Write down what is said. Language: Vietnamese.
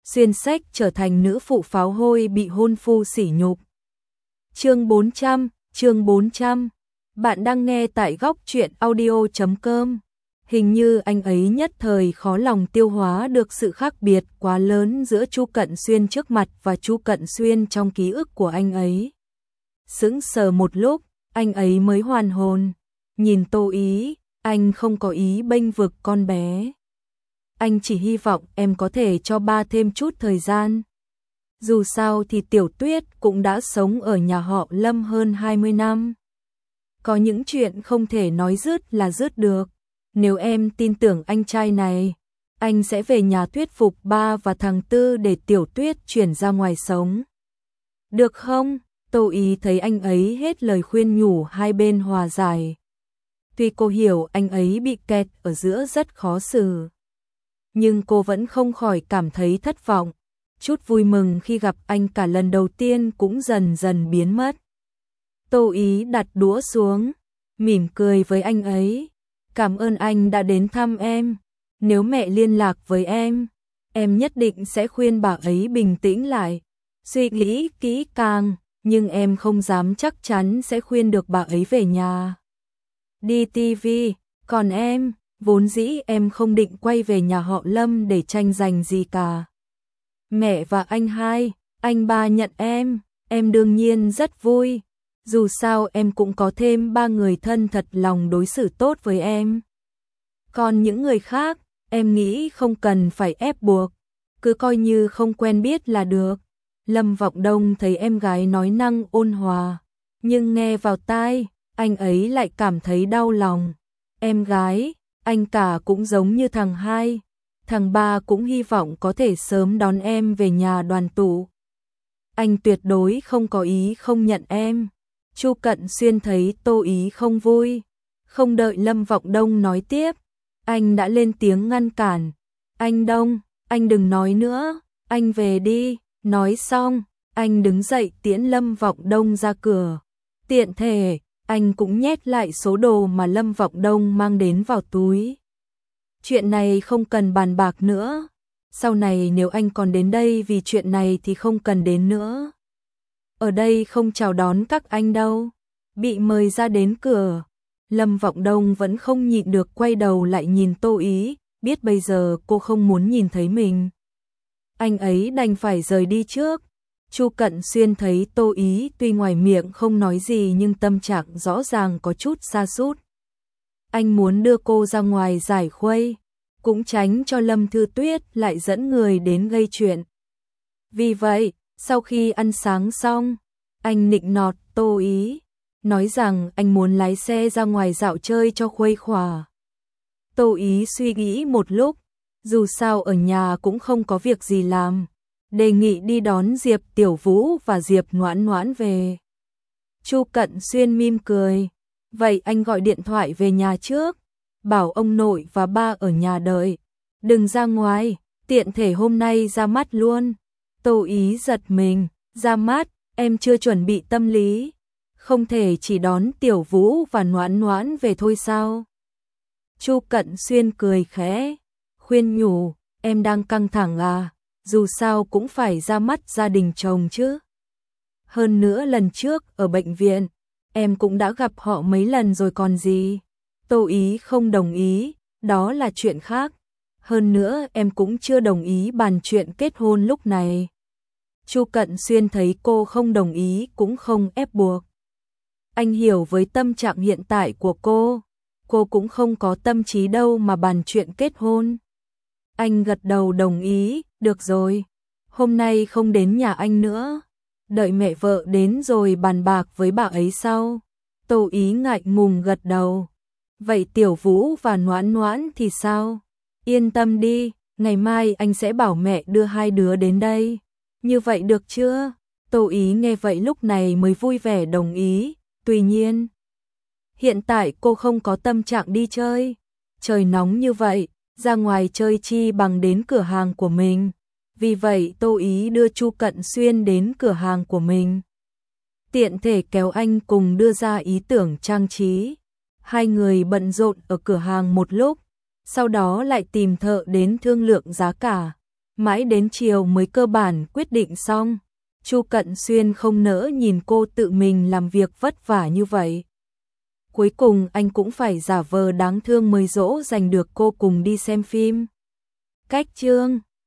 xuyên sách trở thành nữ phụ pháo hôi bị hôn phu sỉ nhục. Chương 400. Bạn đang nghe tại góc truyện audio.com. Hình như anh ấy nhất thời khó lòng tiêu hóa được sự khác biệt quá lớn giữa Chu Cận Xuyên trước mặt và Chu Cận Xuyên trong ký ức của anh ấy. Sững sờ một lúc, anh ấy mới hoàn hồn. Nhìn Tô Ý, anh không có ý bênh vực con bé. Anh chỉ hy vọng em có thể cho ba thêm chút thời gian. Dù sao thì Tiểu Tuyết cũng đã sống ở nhà họ Lâm hơn 20 năm. Có những chuyện không thể nói dứt là dứt được. Nếu em tin tưởng anh trai này, anh sẽ về nhà thuyết phục ba và thằng Tư để Tiểu Tuyết chuyển ra ngoài sống. Được không? Tô Ý thấy anh ấy hết lời khuyên nhủ hai bên hòa giải. Tuy cô hiểu anh ấy bị kẹt ở giữa rất khó xử, nhưng cô vẫn không khỏi cảm thấy thất vọng. Chút vui mừng khi gặp anh cả lần đầu tiên cũng dần dần biến mất. Tô Ý đặt đũa xuống, mỉm cười với anh ấy. Cảm ơn anh đã đến thăm em. Nếu mẹ liên lạc với em nhất định sẽ khuyên bà ấy bình tĩnh lại, suy nghĩ kỹ càng, nhưng em không dám chắc chắn sẽ khuyên được bà ấy về nhà đi tivi. Còn em, vốn dĩ em không định quay về nhà họ Lâm để tranh giành gì cả. Mẹ và anh ba nhận em đương nhiên rất vui. Dù sao em cũng có thêm ba người thân thật lòng đối xử tốt với em. Còn những người khác, em nghĩ không cần phải ép buộc, cứ coi như không quen biết là được. Lâm Vọng Đông thấy em gái nói năng ôn hòa, nhưng nghe vào tai, anh ấy lại cảm thấy đau lòng. Em gái, anh cả cũng giống như thằng hai, thằng ba cũng hy vọng có thể sớm đón em về nhà đoàn tụ. Anh tuyệt đối không có ý không nhận em. Chu Cận Xuyên thấy Tô Ý không vui, không đợi Lâm Vọng Đông nói tiếp, anh đã lên tiếng ngăn cản. Anh Đông, anh đừng nói nữa, anh về đi. Nói xong, anh đứng dậy tiễn Lâm Vọng Đông ra cửa. Tiện thể, anh cũng nhét lại số đồ mà Lâm Vọng Đông mang đến vào túi. Chuyện này không cần bàn bạc nữa. Sau này nếu anh còn đến đây vì chuyện này thì không cần đến nữa. Ở đây không chào đón các anh đâu. Bị mời ra đến cửa, Lâm Vọng Đông vẫn không nhịn được quay đầu lại nhìn Tô Ý, biết bây giờ cô không muốn nhìn thấy mình. Anh ấy đành phải rời đi trước. Chu Cận Xuyên thấy Tô Ý tuy ngoài miệng không nói gì nhưng tâm trạng rõ ràng có chút sa sút. Anh muốn đưa cô ra ngoài giải khuây, cũng tránh cho Lâm Thư Tuyết lại dẫn người đến gây chuyện. Vì vậy, sau khi ăn sáng xong, anh nịnh nọt Tô Ý, nói rằng anh muốn lái xe ra ngoài dạo chơi cho khuây khỏa. Tô Ý suy nghĩ một lúc, dù sao ở nhà cũng không có việc gì làm, đề nghị đi đón Diệp Tiểu Vũ và Diệp Noãn Noãn về. Chu Cận Xuyên mỉm cười, vậy anh gọi điện thoại về nhà trước, bảo ông nội và ba ở nhà đợi, đừng ra ngoài, tiện thể hôm nay ra mắt luôn. Tô Ý giật mình, ra mắt, em chưa chuẩn bị tâm lý, không thể chỉ đón Tiểu Vũ và Noãn Noãn về thôi sao? Chu Cận Xuyên cười khẽ, khuyên nhủ, em đang căng thẳng à, dù sao cũng phải ra mắt gia đình chồng chứ. Hơn nữa lần trước ở bệnh viện, em cũng đã gặp họ mấy lần rồi còn gì. Tô Ý không đồng ý, đó là chuyện khác. Hơn nữa em cũng chưa đồng ý bàn chuyện kết hôn lúc này. Chu Cận Xuyên thấy cô không đồng ý cũng không ép buộc. Anh hiểu với tâm trạng hiện tại của cô cũng không có tâm trí đâu mà bàn chuyện kết hôn. Anh gật đầu đồng ý, được rồi, hôm nay không đến nhà anh nữa, đợi mẹ vợ đến rồi bàn bạc với bà ấy sau. Tô Ý ngại ngùng gật đầu. Vậy Tiểu Vũ và Noãn Noãn thì sao? Yên tâm đi, ngày mai anh sẽ bảo mẹ đưa hai đứa đến đây. Như vậy được chưa? Tô Ý nghe vậy lúc này mới vui vẻ đồng ý. Tuy nhiên, hiện tại cô không có tâm trạng đi chơi. Trời nóng như vậy, ra ngoài chơi chi bằng đến cửa hàng của mình. Vì vậy Tô Ý đưa Chu Cận Xuyên đến cửa hàng của mình. Tiện thể kéo anh cùng đưa ra ý tưởng trang trí. Hai người bận rộn ở cửa hàng một lúc, sau đó lại tìm thợ đến thương lượng giá cả. Mãi đến chiều mới cơ bản quyết định xong. Chu Cận Xuyên không nỡ nhìn cô tự mình làm việc vất vả như vậy. Cuối cùng anh cũng phải giả vờ đáng thương mới dỗ dành được cô cùng đi xem phim. Cách chương